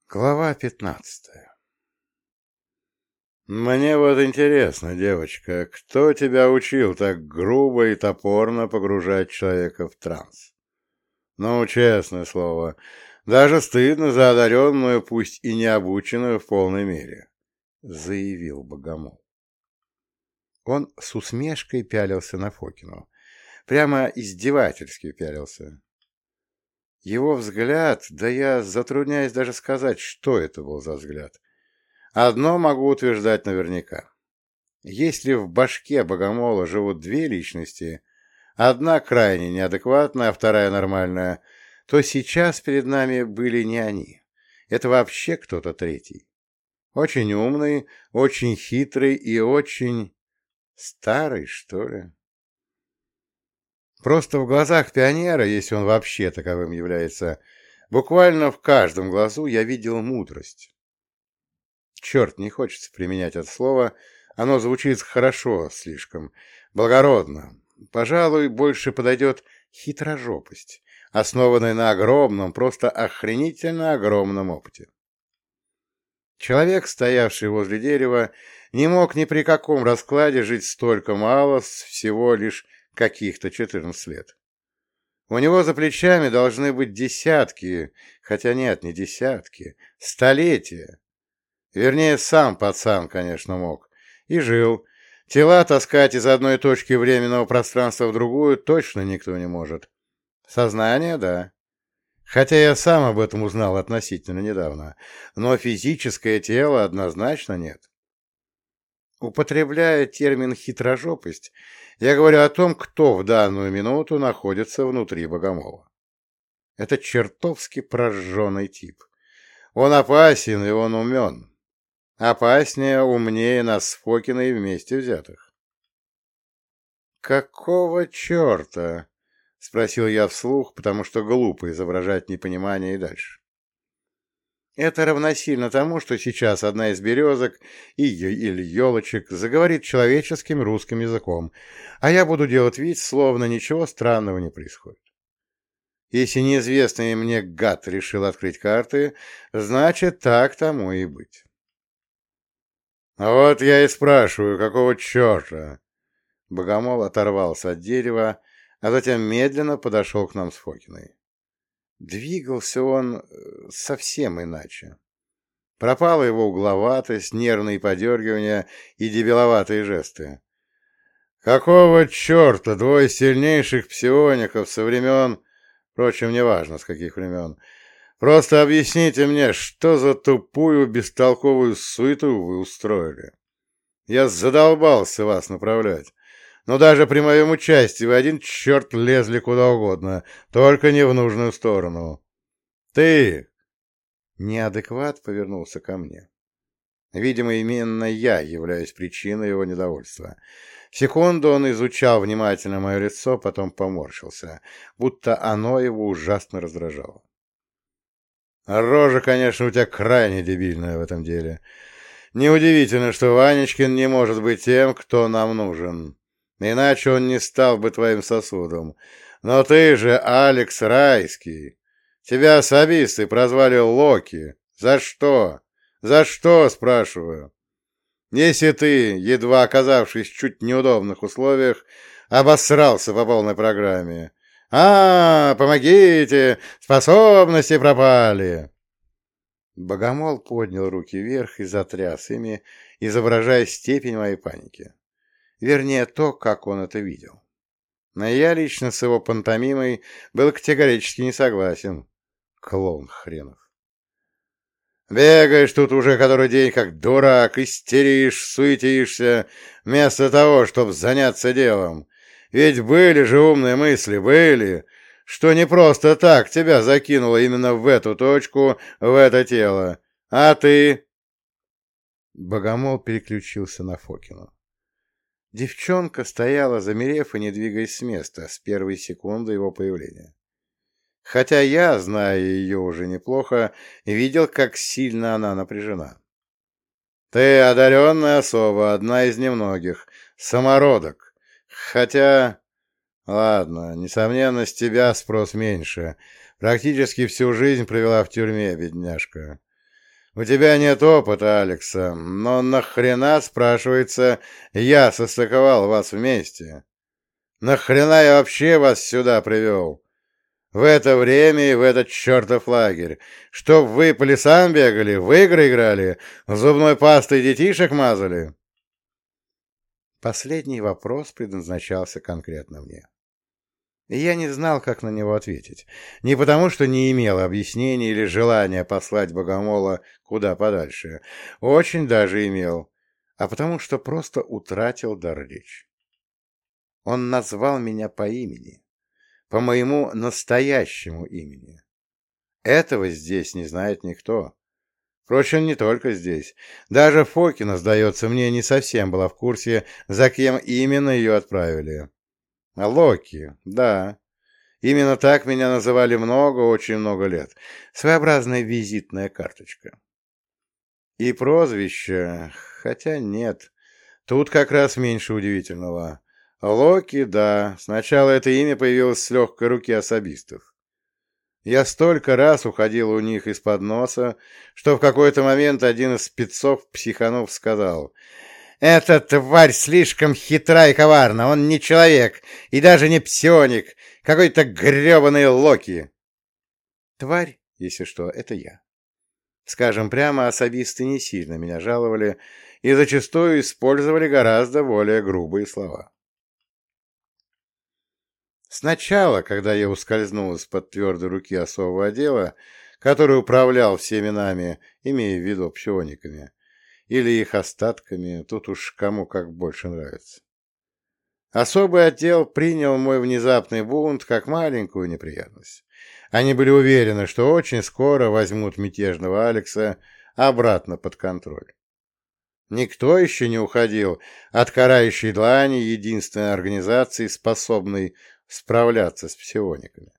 Глава 15. Мне вот интересно, девочка, кто тебя учил так грубо и топорно погружать человека в транс? Ну, честное слово, даже стыдно за одаренную, пусть и не обученную в полной мере, — заявил Богомол. Он с усмешкой пялился на Фокину. Прямо издевательски пялился. Его взгляд, да я затрудняюсь даже сказать, что это был за взгляд. Одно могу утверждать наверняка. Если в башке Богомола живут две личности, одна крайне неадекватная, а вторая нормальная, то сейчас перед нами были не они. Это вообще кто-то третий. Очень умный, очень хитрый и очень старый, что ли. Просто в глазах пионера, если он вообще таковым является, буквально в каждом глазу я видел мудрость. Черт, не хочется применять это слово, оно звучит хорошо слишком, благородно. Пожалуй, больше подойдет хитрожопость, основанная на огромном, просто охренительно огромном опыте. Человек, стоявший возле дерева, не мог ни при каком раскладе жить столько мало, с всего лишь каких-то 14 лет. У него за плечами должны быть десятки, хотя нет, не десятки, столетия. Вернее, сам пацан, конечно, мог. И жил. Тела таскать из одной точки временного пространства в другую точно никто не может. Сознание — да. Хотя я сам об этом узнал относительно недавно. Но физическое тело однозначно нет. Употребляя термин «хитрожопость», я говорю о том, кто в данную минуту находится внутри Богомола. Это чертовски прожженный тип. Он опасен и он умен. Опаснее, умнее нас с Фокиной вместе взятых. «Какого черта?» — спросил я вслух, потому что глупо изображать непонимание и дальше. Это равносильно тому, что сейчас одна из березок или елочек заговорит человеческим русским языком, а я буду делать вид, словно ничего странного не происходит. Если неизвестный мне гад решил открыть карты, значит, так тому и быть. «Вот я и спрашиваю, какого черта?» Богомол оторвался от дерева, а затем медленно подошел к нам с Фокиной. Двигался он совсем иначе. Пропала его угловатость, нервные подергивания и дебиловатые жесты. «Какого черта двое сильнейших псиоников со времен...» Впрочем, неважно, с каких времен. Просто объясните мне, что за тупую, бестолковую суету вы устроили. Я задолбался вас направлять. Но даже при моем участии вы один черт лезли куда угодно, только не в нужную сторону. Ты!» Неадекват повернулся ко мне. Видимо, именно я являюсь причиной его недовольства. Секунду он изучал внимательно мое лицо, потом поморщился, будто оно его ужасно раздражало. Рожа, конечно, у тебя крайне дебильная в этом деле. Неудивительно, что Ванечкин не может быть тем, кто нам нужен. Иначе он не стал бы твоим сосудом. Но ты же Алекс Райский. Тебя особисты прозвали Локи. За что? За что, спрашиваю? Если ты, едва оказавшись в чуть неудобных условиях, обосрался по полной программе. Помогите! Способности пропали!» Богомол поднял руки вверх и затряс ими, изображая степень моей паники. Вернее, то, как он это видел. Но я лично с его пантомимой был категорически не согласен. Клоун хренов. «Бегаешь тут уже который день, как дурак, истеришь, суетишься, вместо того, чтобы заняться делом. Ведь были же умные мысли, были, что не просто так тебя закинуло именно в эту точку, в это тело. А ты...» Богомол переключился на Фокину. Девчонка стояла, замерев и не двигаясь с места с первой секунды его появления. Хотя я, зная ее уже неплохо, видел, как сильно она напряжена. «Ты одаренная особа, одна из немногих, самородок. Хотя... Ладно, несомненно, с тебя спрос меньше. Практически всю жизнь провела в тюрьме, бедняжка. У тебя нет опыта, Алекса, но нахрена, спрашивается, я состыковал вас вместе? Нахрена я вообще вас сюда привел? В это время и в этот чертов лагерь. Чтоб вы по лесам бегали, в игры играли, зубной пастой детишек мазали?» Последний вопрос предназначался конкретно мне. И я не знал, как на него ответить. Не потому, что не имел объяснений или желания послать Богомола куда подальше. Очень даже имел. А потому, что просто утратил дар речи. Он назвал меня по имени. По моему настоящему имени. Этого здесь не знает никто. Впрочем, не только здесь. Даже Фокина, сдается мне, не совсем была в курсе, за кем именно ее отправили. Локи, да. Именно так меня называли очень много лет. Своеобразная визитная карточка. И прозвище, хотя нет. Тут как раз меньше удивительного. Локи, да. Сначала это имя появилось с легкой руки особистов. Я столько раз уходил у них из-под носа, что в какой-то момент один из спецов психанув сказал: «Эта тварь слишком хитра и коварна, он не человек и даже не псионик, какой-то гребаный Локи». Тварь, если что, это я. Скажем прямо, особисты не сильно меня жаловали и зачастую использовали гораздо более грубые слова. Сначала, когда я ускользнул из-под твердой руки особого отдела, который управлял всеми нами, имея в виду псиониками, или их остатками, тут уж кому как больше нравится. Особый отдел принял мой внезапный бунт как маленькую неприятность. Они были уверены, что очень скоро возьмут мятежного Алекса обратно под контроль. Никто еще не уходил от карающей длани единственной организации, способной справляться с псиониками.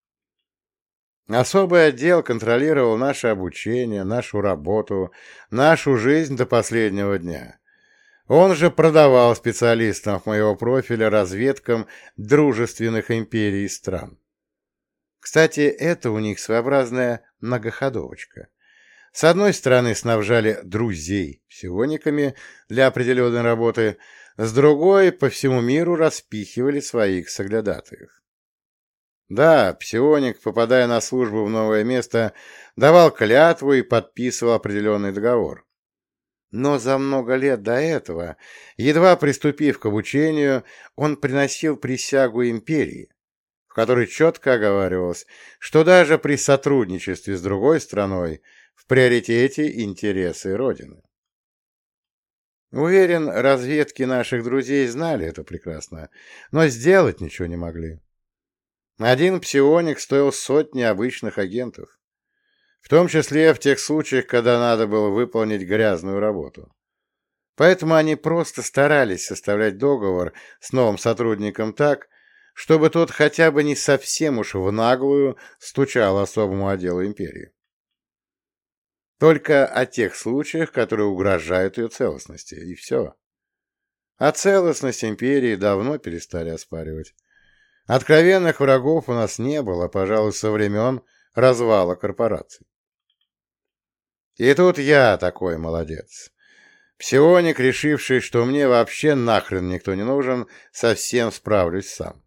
Особый отдел контролировал наше обучение, нашу работу, нашу жизнь до последнего дня. Он же продавал специалистам моего профиля разведкам дружественных империй и стран. Кстати, это у них своеобразная многоходовочка. С одной стороны, снабжали друзей псиониками для определенной работы, с другой по всему миру распихивали своих соглядатаев. Да, псионик, попадая на службу в новое место, давал клятву и подписывал определенный договор. Но за много лет до этого, едва приступив к обучению, он приносил присягу империи, в которой четко оговаривалось, что даже при сотрудничестве с другой страной в приоритете интересы Родины. Уверен, разведки наших друзей знали это прекрасно, но сделать ничего не могли. Один псионик стоил сотни обычных агентов, в том числе в тех случаях, когда надо было выполнить грязную работу. Поэтому они просто старались составлять договор с новым сотрудником так, чтобы тот хотя бы не совсем уж в наглую стучал особому отделу империи. Только о тех случаях, которые угрожают ее целостности, и все. А целостность империи давно перестали оспаривать. Откровенных врагов у нас не было, пожалуй, со времен развала корпораций. И тут я такой молодец. Псионик, решивший, что мне вообще нахрен никто не нужен, совсем справлюсь сам.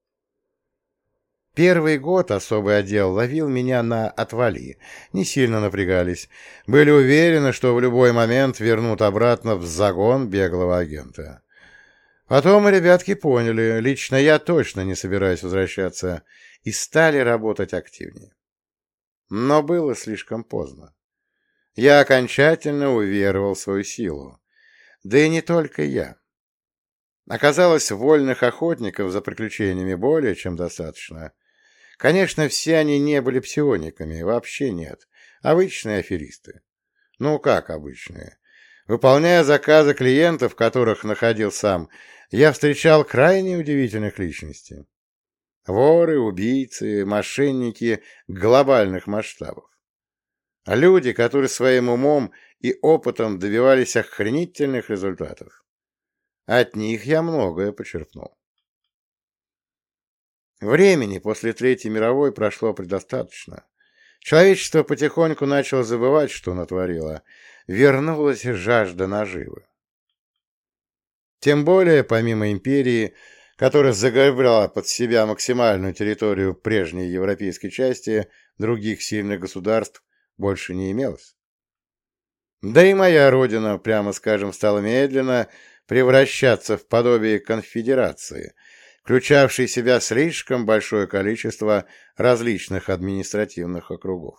Первый год особый отдел ловил меня на отвали, не сильно напрягались, были уверены, что в любой момент вернут обратно в загон беглого агента. Потом ребятки поняли, лично я точно не собираюсь возвращаться, и стали работать активнее. Но было слишком поздно. Я окончательно уверовал в свою силу. Да и не только я. Оказалось, вольных охотников за приключениями более чем достаточно. Конечно, все они не были псиониками, вообще нет. Обычные аферисты. Ну, как обычные? Выполняя заказы клиентов, которых находил сам, я встречал крайне удивительных личностей. Воры, убийцы, мошенники глобальных масштабов. Люди, которые своим умом и опытом добивались охренительных результатов. От них я многое почерпнул. Времени после Третьей мировой прошло предостаточно. Человечество потихоньку начало забывать, что натворило. Вернулась жажда наживы. Тем более, помимо империи, которая загребла под себя максимальную территорию прежней европейской части, других сильных государств больше не имелось. Да и моя родина, прямо скажем, стала медленно превращаться в подобие конфедерации, включавшей в себя слишком большое количество различных административных округов.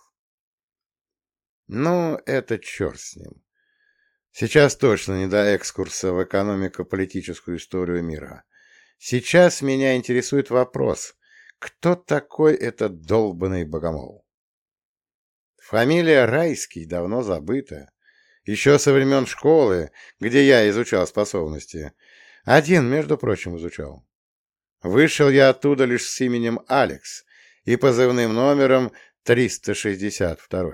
Ну, это черт с ним. Сейчас точно не до экскурса в экономико-политическую историю мира. Сейчас меня интересует вопрос, кто такой этот долбанный богомол? Фамилия Райский давно забыта. Еще со времен школы, где я изучал способности. Один, между прочим, изучал. Вышел я оттуда лишь с именем Алекс и позывным номером 362.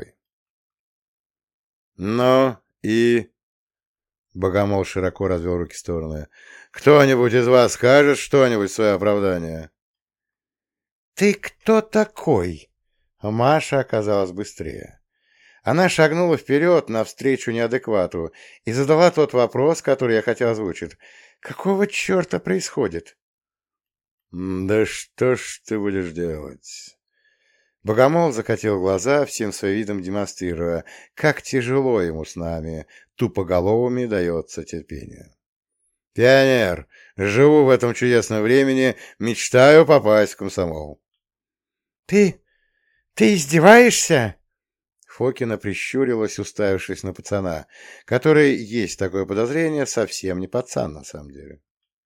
Ну и... Богомол широко развел руки в стороны. «Кто-нибудь из вас скажет что-нибудь в свое оправдание?» «Ты кто такой?» Маша оказалась быстрее. Она шагнула вперед навстречу неадеквату и задала тот вопрос, который я хотел озвучить. «Какого черта происходит?» «Да что ж ты будешь делать?» Богомол закатил глаза, всем своим видом демонстрируя, как тяжело ему с нами, тупоголовыми, дается терпение. «Пионер, живу в этом чудесном времени, мечтаю попасть в комсомол». «Ты издеваешься?» Фокина прищурилась, уставившись на пацана, который, есть такое подозрение, совсем не пацан на самом деле.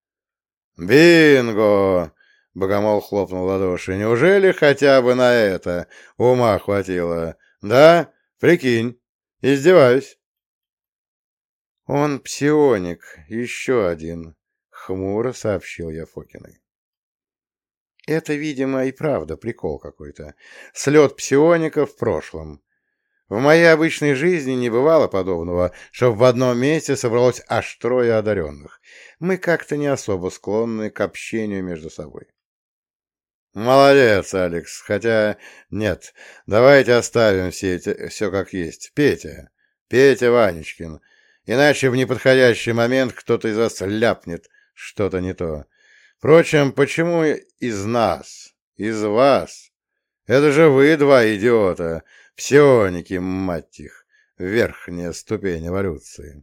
«Бинго!» — Богомол хлопнул в ладоши. «Неужели хотя бы на это ума хватило? Да? Прикинь, издеваюсь». «Он псионик, еще один», — хмуро сообщил я Фокиной. «Это, видимо, и правда прикол какой-то. Слет псионика в прошлом. В моей обычной жизни не бывало подобного, чтобы в одном месте собралось аж трое одаренных. Мы как-то не особо склонны к общению между собой». «Молодец, Алекс. Хотя нет, давайте оставим все как есть. Петя Ванечкин. Иначе в неподходящий момент кто-то из вас ляпнет что-то не то. Впрочем, почему из нас, из вас? Это же вы два идиота, псионики, мать их, верхняя ступень эволюции».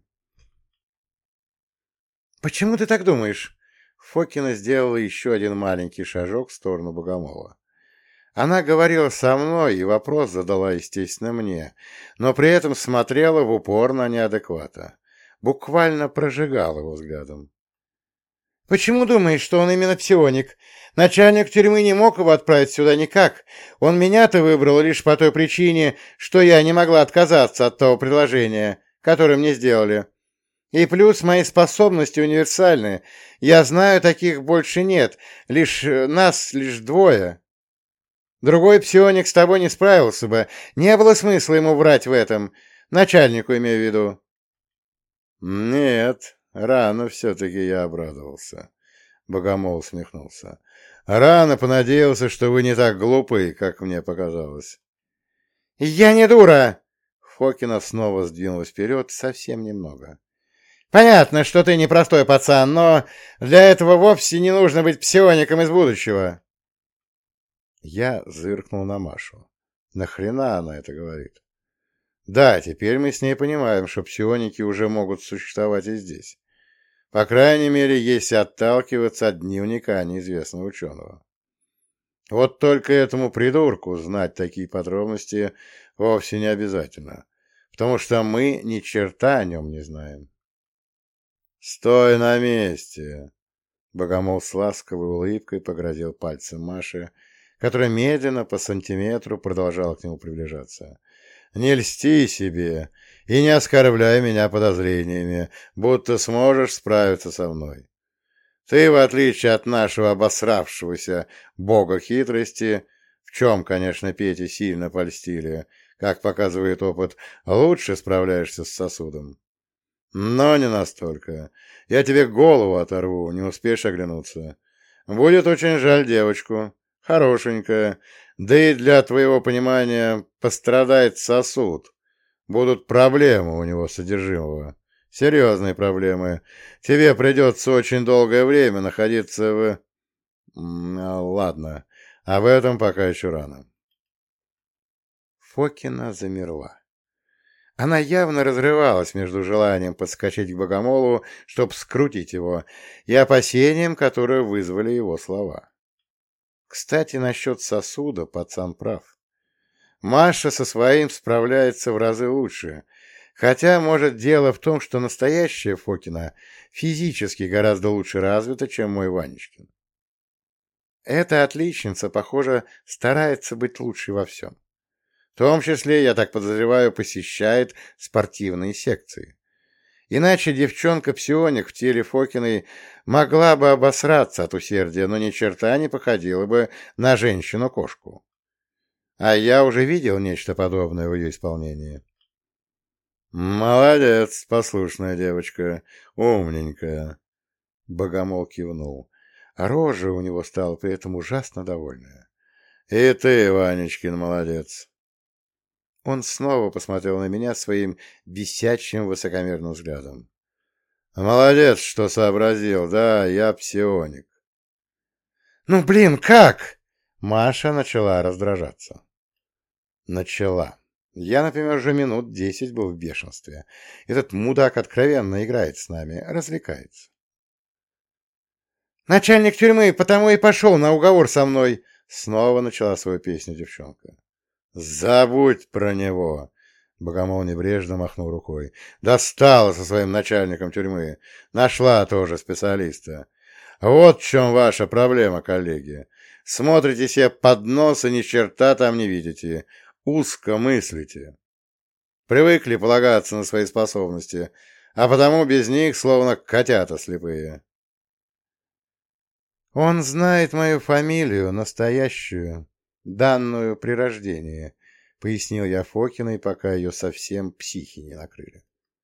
«Почему ты так думаешь?» Фокина сделала еще один маленький шажок в сторону Богомола. Она говорила со мной, и вопрос задала, естественно, мне, но при этом смотрела в упор на неадеквата. Буквально прожигала его взглядом. «Почему думаешь, что он именно псионик? Начальник тюрьмы не мог его отправить сюда никак. Он меня-то выбрал лишь по той причине, что я не могла отказаться от того предложения, которое мне сделали. И плюс мои способности универсальны. Я знаю, таких больше нет. Лишь двое. Другой псионик с тобой не справился бы. Не было смысла ему врать в этом. Начальнику имею в виду». «Нет, рано все-таки я обрадовался», — Богомол усмехнулся. «Рано понадеялся, что вы не так глупы, как мне показалось». «Я не дура!» Фокина снова сдвинулась вперед совсем немного. «Понятно, что ты непростой пацан, но для этого вовсе не нужно быть псиоником из будущего». Я зыркнул на Машу. Нахрена она это говорит? Да, теперь мы с ней понимаем, что псионики уже могут существовать и здесь. По крайней мере, если отталкиваться от дневника неизвестного ученого. Вот только этому придурку знать такие подробности вовсе не обязательно, потому что мы ни черта о нем не знаем. «Стой на месте!» Богомол с ласковой улыбкой погрозил пальцем Маше, которая медленно по сантиметру продолжала к нему приближаться. «Не льсти себе и не оскорбляй меня подозрениями, будто сможешь справиться со мной. Ты, в отличие от нашего обосравшегося бога хитрости, в чем, конечно, Пете сильно польстили, как показывает опыт, лучше справляешься с сосудом. Но не настолько. Я тебе голову оторву, не успеешь оглянуться. Будет очень жаль девочку, Хорошенькая. Да и для твоего понимания пострадает сосуд. Будут проблемы у него содержимого. Серьезные проблемы. Тебе придется очень долгое время находиться в... Ладно, а в этом пока еще рано. Фокина замерла. Она явно разрывалась между желанием подскочить к богомолу, чтобы скрутить его, и опасением, которое вызвали его слова. Кстати, насчет сосуда пацан прав. Маша со своим справляется в разы лучше, хотя, может, дело в том, что настоящая Фокина физически гораздо лучше развита, чем мой Ванечкин. Эта отличница, похоже, старается быть лучшей во всем. В том числе, я так подозреваю, посещает спортивные секции. Иначе девчонка-псионик в теле Фокиной могла бы обосраться от усердия, но ни черта не походила бы на женщину-кошку. А я уже видел нечто подобное в ее исполнении. «Молодец, послушная девочка, умненькая», — Богомол кивнул. Рожа у него стала при этом ужасно довольная. «И ты, Ванечкин, молодец». Он снова посмотрел на меня своим бесячим высокомерным взглядом. «Молодец, что сообразил, да, я псионик». «Ну, блин, как?» Маша начала раздражаться. Начала. Я, например, уже минут 10 был в бешенстве. Этот мудак откровенно играет с нами, развлекается. «Начальник тюрьмы потому и пошел на уговор со мной!» Снова начала свою песню девчонка. «Забудь про него!» Богомол небрежно махнул рукой. «Достала со своим начальником тюрьмы. Нашла тоже специалиста. Вот в чем ваша проблема, коллеги. Смотрите себе под нос и ни черта там не видите. Узко мыслите. Привыкли полагаться на свои способности, а потому без них словно котята слепые». «Он знает мою фамилию, настоящую, данную при рождении», — пояснил я Фокиной, пока ее совсем психи не накрыли.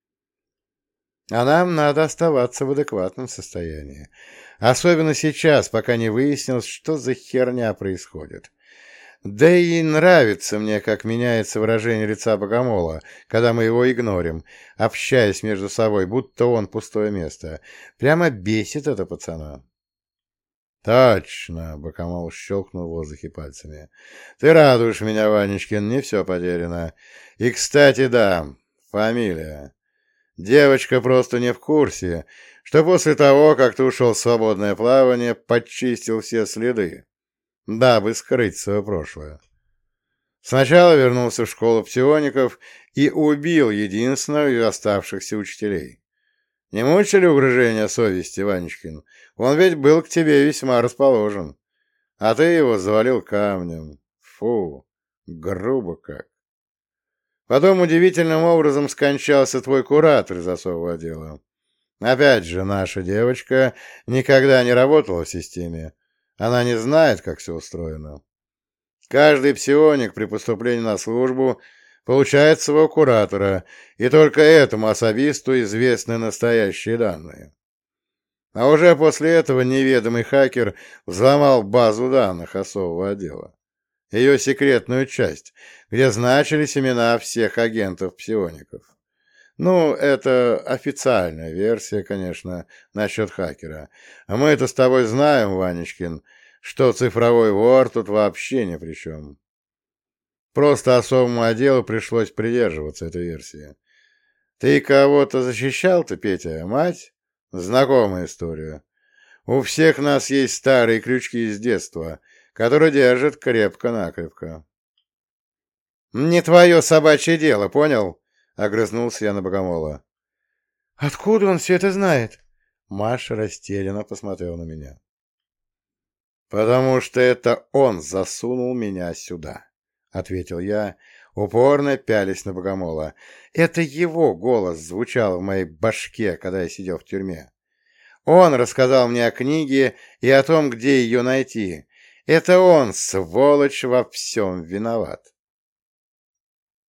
«А нам надо оставаться в адекватном состоянии. Особенно сейчас, пока не выяснилось, что за херня происходит. Да и нравится мне, как меняется выражение лица Богомола, когда мы его игнорим, общаясь между собой, будто он пустое место. Прямо бесит это пацана». «Точно!» — Богомол щелкнул в воздухе пальцами. «Ты радуешь меня, Ванечкин, не все потеряно. И, кстати, да, фамилия. Девочка просто не в курсе, что после того, как ты ушел в свободное плавание, подчистил все следы, дабы скрыть свое прошлое. Сначала вернулся в школу псиоников и убил единственного из оставшихся учителей. Не мучили угрызения совести, Ванечкин? Он ведь был к тебе весьма расположен. А ты его завалил камнем. Фу, грубо как. Потом удивительным образом скончался твой куратор из особого отдела. Опять же, наша девочка никогда не работала в системе. Она не знает, как все устроено. Каждый псионик при поступлении на службу получает своего куратора, и только этому особисту известны настоящие данные. А уже после этого неведомый хакер взломал базу данных особого отдела, ее секретную часть, где значились имена всех агентов-псиоников. Ну, это официальная версия, конечно, насчет хакера. А мы это с тобой знаем, Ванечкин, что цифровой вор тут вообще ни при чем. Просто особому отделу пришлось придерживаться этой версии. Ты кого-то защищал-то, Петя, мать? Знакомая история. У всех нас есть старые крючки из детства, которые держат крепко-накрепко. «Не твое собачье дело, понял?» — огрызнулся я на Богомола. «Откуда он все это знает?» Маша растерянно посмотрела на меня. «Потому что это он засунул меня сюда», — ответил я, упорно пялясь на Богомола. Это его голос звучал в моей башке, когда я сидел в тюрьме. Он рассказал мне о книге и о том, где ее найти. Это он, сволочь, во всем виноват.